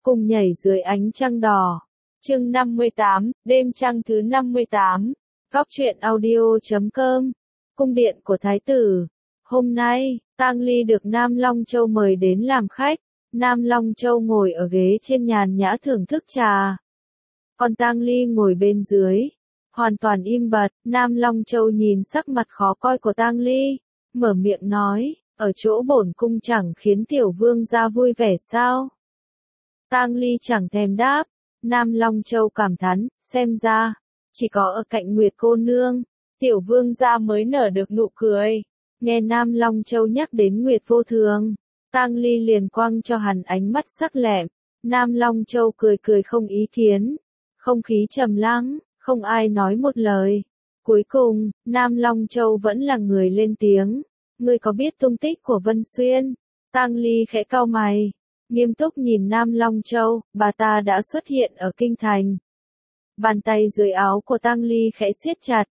cùng nhảy dưới ánh trăng đỏ. Chương 58, đêm trăng thứ 58. Góc truyện audio.com. Cung điện của thái tử. Hôm nay, Tang Ly được Nam Long Châu mời đến làm khách. Nam Long Châu ngồi ở ghế trên nhàn nhã thưởng thức trà. Còn Tang Ly ngồi bên dưới, hoàn toàn im bặt. Nam Long Châu nhìn sắc mặt khó coi của Tang Ly, mở miệng nói, ở chỗ bổn cung chẳng khiến tiểu vương gia vui vẻ sao? Tang Ly chẳng thèm đáp. Nam Long Châu cảm thán, xem ra, chỉ có ở cạnh Nguyệt cô nương, tiểu vương gia mới nở được nụ cười. Nghe Nam Long Châu nhắc đến Nguyệt vô thường, Tang Ly liền quăng cho hắn ánh mắt sắc lẹm. Nam Long Châu cười cười không ý kiến. Không khí trầm lắng, không ai nói một lời. Cuối cùng, Nam Long Châu vẫn là người lên tiếng. Ngươi có biết tung tích của Vân Xuyên? Tang Ly khẽ cau mày, nghiêm túc nhìn Nam Long Châu, bà ta đã xuất hiện ở kinh thành. Bàn tay dưới áo của Tang Ly khẽ siết chặt,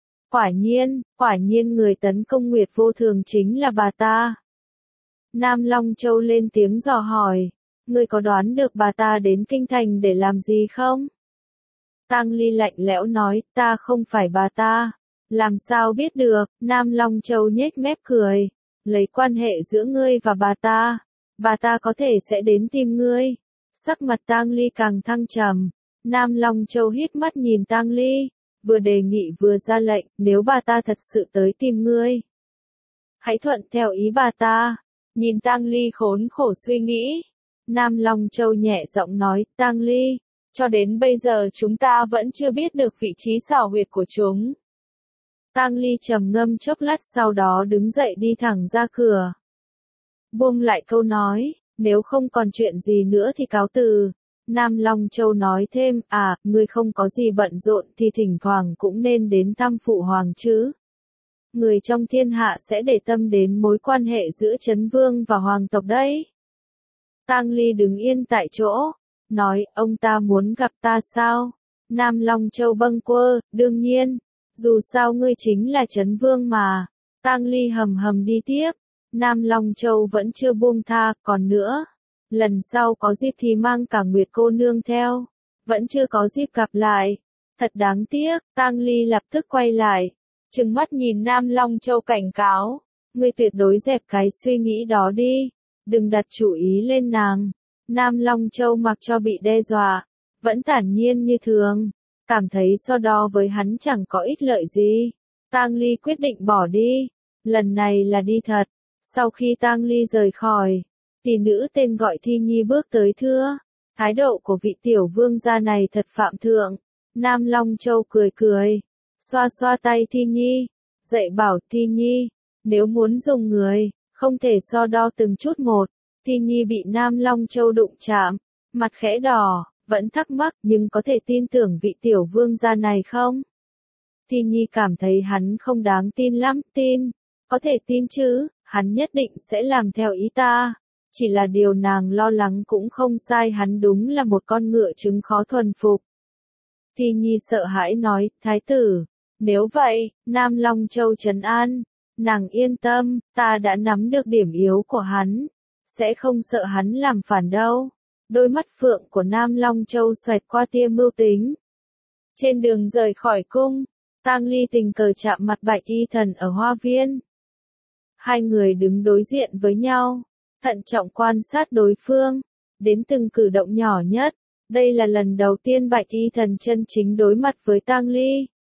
quả nhiên người tấn công Nguyệt vô thường chính là bà ta. Nam Long Châu lên tiếng dò hỏi, ngươi có đoán được bà ta đến kinh thành để làm gì không? Tang Ly lạnh lẽo nói, ta không phải bà ta. Làm sao biết được? Nam Long Châu nhếch mép cười, lấy quan hệ giữa ngươi và bà ta có thể sẽ đến tìm ngươi. Sắc mặt Tang Ly càng thăng trầm. Nam Long Châu hít mắt nhìn Tang Ly, vừa đề nghị vừa ra lệnh, nếu bà ta thật sự tới tìm ngươi, hãy thuận theo ý bà ta. Nhìn Tang Ly khốn khổ suy nghĩ, Nam Long Châu nhẹ giọng nói, Tang Ly, cho đến bây giờ chúng ta vẫn chưa biết được vị trí xảo huyệt của chúng. Tang Ly trầm ngâm chốc lát sau đó đứng dậy đi thẳng ra cửa. Buông lại câu nói, nếu không còn chuyện gì nữa thì cáo từ. Nam Long Châu nói thêm, ngươi không có gì bận rộn thì thỉnh thoảng cũng nên đến thăm phụ hoàng chứ. Người trong thiên hạ sẽ để tâm đến mối quan hệ giữa Trấn Vương và hoàng tộc đấy. Tang Ly đứng yên tại chỗ, nói, ông ta muốn gặp ta sao? Nam Long Châu bâng quơ, đương nhiên, dù sao ngươi chính là Trấn Vương mà. Tang Ly hầm hầm đi tiếp. Nam Long Châu vẫn chưa buông tha, còn nữa, lần sau có dịp thì mang cả Nguyệt cô nương theo. Vẫn chưa có dịp gặp lại. Thật đáng tiếc. Tang Ly lập tức quay lại, trừng mắt nhìn Nam Long Châu cảnh cáo, ngươi tuyệt đối dẹp cái suy nghĩ đó đi, đừng đặt chủ ý lên nàng. Nam Long Châu mặc cho bị đe dọa, vẫn thản nhiên như thường, cảm thấy so đo với hắn chẳng có ích lợi gì. Tang Ly quyết định bỏ đi, lần này là đi thật. Sau khi Tang Ly rời khỏi, tỷ nữ tên gọi Thi Nhi bước tới thưa, thái độ của vị tiểu vương gia này thật phạm thượng. Nam Long Châu cười cười, xoa xoa tay Thi Nhi, dạy bảo Thi Nhi, nếu muốn dùng người, không thể so đo từng chút một. Thi Nhi bị Nam Long Châu đụng chạm, mặt khẽ đỏ, vẫn thắc mắc nhưng có thể tin tưởng vị tiểu vương gia này không? Thi Nhi cảm thấy hắn không đáng tin lắm, có thể tin chứ, hắn nhất định sẽ làm theo ý ta. Chỉ là điều nàng lo lắng cũng không sai, hắn đúng là một con ngựa trứng khó thuần phục. Thi Nhi sợ hãi nói, thái tử, nếu vậy, Nam Long Châu trấn an, nàng yên tâm, ta đã nắm được điểm yếu của hắn, sẽ không sợ hắn làm phản đâu. Đôi mắt phượng của Nam Long Châu xoẹt qua tia mưu tính. Trên đường rời khỏi cung, Tang Ly tình cờ chạm mặt Bạch Y Thần ở hoa viên. Hai người đứng đối diện với nhau, thận trọng quan sát đối phương, đến từng cử động nhỏ nhất. Đây là lần đầu tiên Bạch Y Thần chân chính đối mặt với Tang Ly.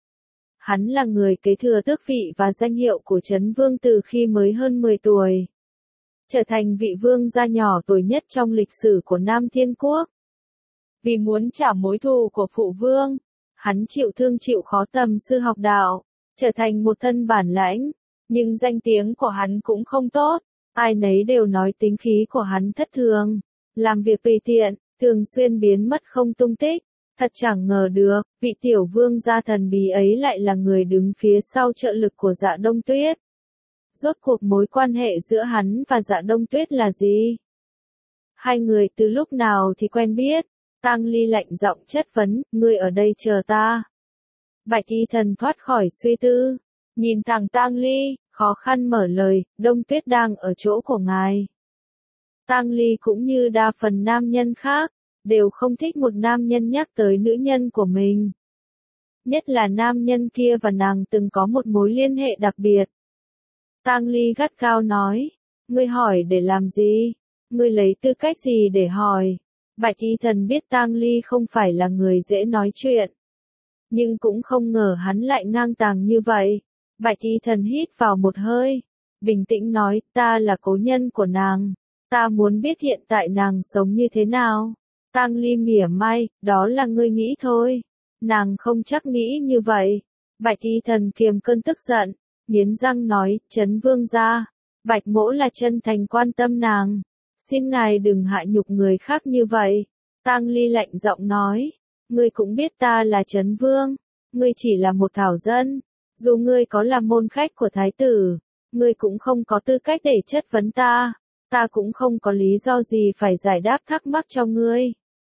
Hắn là người kế thừa tước vị và danh hiệu của Trấn Vương từ khi mới hơn 10 tuổi. Trở thành vị vương gia nhỏ tuổi nhất trong lịch sử của Nam Thiên Quốc. Vì muốn trả mối thù của phụ vương, hắn chịu thương chịu khó tầm sư học đạo, trở thành một thân bản lãnh, nhưng danh tiếng của hắn cũng không tốt, ai nấy đều nói tính khí của hắn thất thường, làm việc tùy tiện, thường xuyên biến mất không tung tích. Thật chẳng ngờ được, vị tiểu vương gia thần bí ấy lại là người đứng phía sau trợ lực của Dạ Đông Tuyết. Rốt cuộc mối quan hệ giữa hắn và Dạ Đông Tuyết là gì? Hai người từ lúc nào thì quen biết? Tang Ly lạnh giọng chất vấn, ngươi ở đây chờ ta. Bạch Y Thần thoát khỏi suy tư, nhìn thẳng Tang Ly, khó khăn mở lời, Đông Tuyết đang ở chỗ của ngài. Tang Ly cũng như đa phần nam nhân khác, đều không thích một nam nhân nhắc tới nữ nhân của mình. Nhất là nam nhân kia và nàng từng có một mối liên hệ đặc biệt. Tang Ly gắt gao nói, ngươi hỏi để làm gì? Ngươi lấy tư cách gì để hỏi? Bạch Y Thần biết Tang Ly không phải là người dễ nói chuyện, nhưng cũng không ngờ hắn lại ngang tàng như vậy. Bạch Y Thần hít vào một hơi, bình tĩnh nói, ta là cố nhân của nàng, ta muốn biết hiện tại nàng sống như thế nào. Tang Ly mỉa mai, đó là ngươi nghĩ thôi, nàng không chắc nghĩ như vậy. Bạch Y Thần kiềm cơn tức giận, nghiến răng nói, Trấn Vương gia, Bạch Mỗ là chân thành quan tâm nàng, xin ngài đừng hạ nhục người khác như vậy. Tang Ly lạnh giọng nói, ngươi cũng biết ta là Trấn Vương, ngươi chỉ là một thảo dân, dù ngươi có là môn khách của thái tử, ngươi cũng không có tư cách để chất vấn ta, ta cũng không có lý do gì phải giải đáp thắc mắc cho ngươi.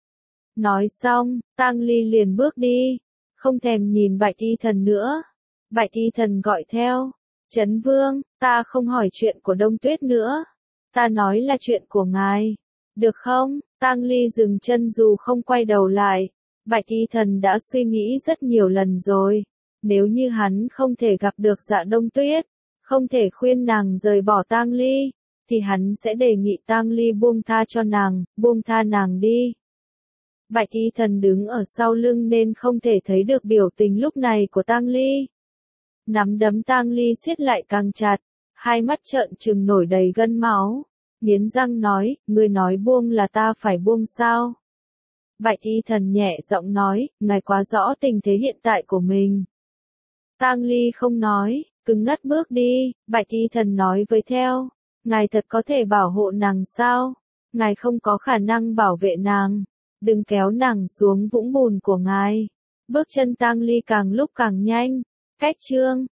Nói xong, Tang Ly liền bước đi, không thèm nhìn Bạch Y Thần nữa. Bạch Y Thần gọi theo, Trấn Vương, ta không hỏi chuyện của Đông Tuyết nữa, ta nói là chuyện của ngài, được không? Tang Ly dừng chân dù không quay đầu lại. Bạch Y Thần đã suy nghĩ rất nhiều lần rồi, nếu như hắn không thể gặp được Dạ Đông Tuyết, không thể khuyên nàng rời bỏ Tang Ly, thì hắn sẽ đề nghị Tang Ly buông tha cho nàng, buông tha nàng đi. Bạch Y Thần đứng ở sau lưng nên không thể thấy được biểu tình lúc này của Tang Ly. Nắm đấm Tang Ly siết lại càng chặt, hai mắt trợn trừng nổi đầy gân máu, nghiến răng nói, ngươi nói buông là ta phải buông sao? Bạch Y Thần nhẹ giọng nói, ngài quá rõ tình thế hiện tại của mình. Tang Ly không nói, cứng ngắt bước đi. Bạch Y Thần nói với theo, ngài thật có thể bảo hộ nàng sao? Ngài không có khả năng bảo vệ nàng, đừng kéo nàng xuống vũng bùn của ngài. Bước chân Tang Ly càng lúc càng nhanh, cách chương